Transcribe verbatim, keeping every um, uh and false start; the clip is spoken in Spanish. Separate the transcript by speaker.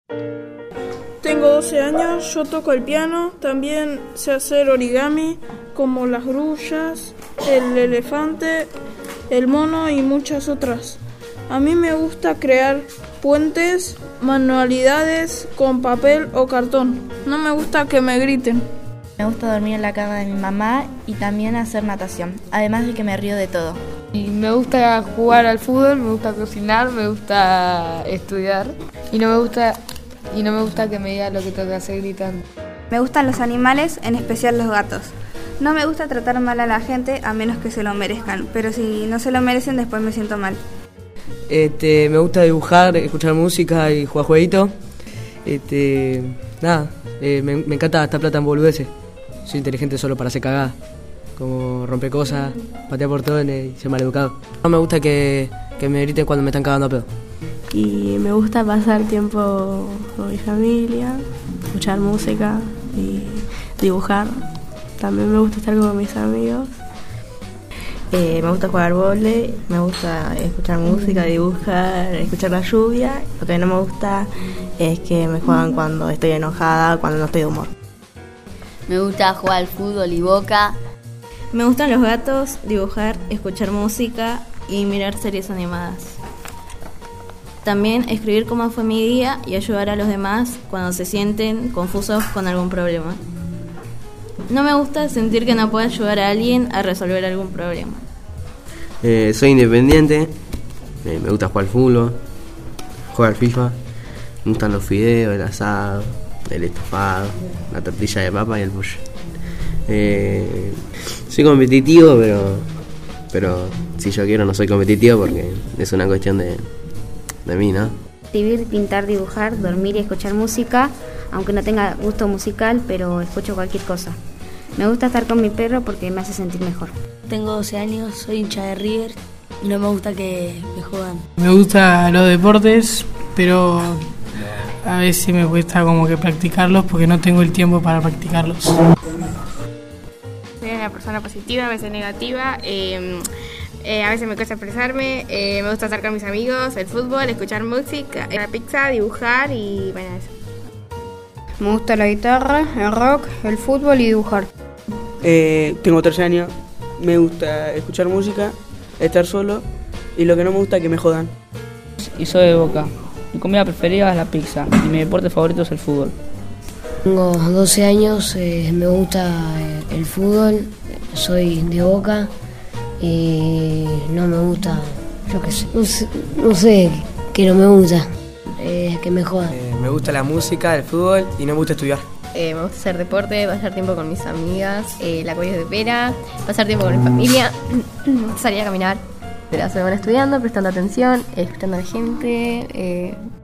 Speaker 1: Tengo doce años, yo toco el piano, también sé hacer origami como las grullas, el elefante, el mono y muchas otras. A mí me gusta crear puentes, manualidades con papel o cartón. No me gusta que me griten.
Speaker 2: Me gusta dormir en la cama de mi mamá y también hacer natación, además de que me río de todo.
Speaker 3: Y me gusta jugar al fútbol, me gusta cocinar, me gusta estudiar y no me gusta y no me gusta que me diga lo que tengo que hacer gritando.
Speaker 4: Me gustan los animales, en especial los gatos. No me gusta tratar mal a la gente a menos que se lo merezcan, pero si no se lo merecen después me siento mal.
Speaker 5: Este, me gusta dibujar, escuchar música y jugar jueguitos. Este, nada, eh, me, me encanta gastar plata en boludeces. Soy inteligente solo para hacer cagadas, como romper cosas, patear portones y ser maleducado. No me gusta que, que me griten cuando me están cagando a pedo.
Speaker 6: Y me gusta pasar tiempo con mi familia, escuchar música y dibujar. También me gusta estar con mis amigos.
Speaker 7: Eh, me gusta jugar vóley, me gusta escuchar música, dibujar, escuchar la lluvia. Lo que no me gusta es que me juegan cuando estoy enojada, cuando no estoy de humor.
Speaker 8: Me gusta jugar al fútbol y Boca.
Speaker 9: Me gustan los gatos, dibujar, escuchar música y mirar series animadas. También escribir cómo fue mi día y ayudar a los demás cuando se sienten confusos con algún problema. No me gusta sentir que no puedo ayudar a alguien a resolver algún problema.
Speaker 10: Eh, soy independiente, eh, me gusta jugar al fútbol, jugar al FIFA, me gustan los fideos, el asado, el estofado, la tortilla de papa y el pollo. Eh, soy competitivo, pero pero si yo quiero no soy competitivo porque es una cuestión de, de mí, ¿no?
Speaker 11: Escribir, pintar, dibujar, dormir y escuchar música, aunque no tenga gusto musical, pero escucho cualquier cosa. Me gusta estar con mi perro porque me hace sentir mejor.
Speaker 12: Tengo doce años, soy hincha de River y no me gusta que me juegan.
Speaker 13: Me gustan los deportes, pero a veces me cuesta como que practicarlos porque no tengo el tiempo para practicarlos.
Speaker 14: Soy una persona positiva, a veces negativa. Eh, eh, a veces me cuesta expresarme. Eh, me gusta estar con mis amigos, el fútbol, escuchar música, la pizza, dibujar y bueno, eso.
Speaker 15: Me gusta la guitarra, el rock, el fútbol y dibujar.
Speaker 16: Eh, tengo trece años, me gusta escuchar música, estar solo y lo que no me gusta es que me jodan.
Speaker 17: Y soy de Boca. Mi comida preferida es la pizza y mi deporte favorito es el fútbol.
Speaker 18: Tengo doce años, eh, me gusta eh, el fútbol, soy de Boca y no me gusta, yo qué sé, no sé, no sé que no me gusta, eh, que me jodan.
Speaker 5: Eh, me gusta la música, el fútbol y no me gusta estudiar.
Speaker 19: Eh, me gusta hacer deporte, pasar tiempo con mis amigas, eh, la cuello de pera, pasar tiempo con mi familia, salir a caminar. De la semana estudiando, prestando atención, escuchando a la gente, eh,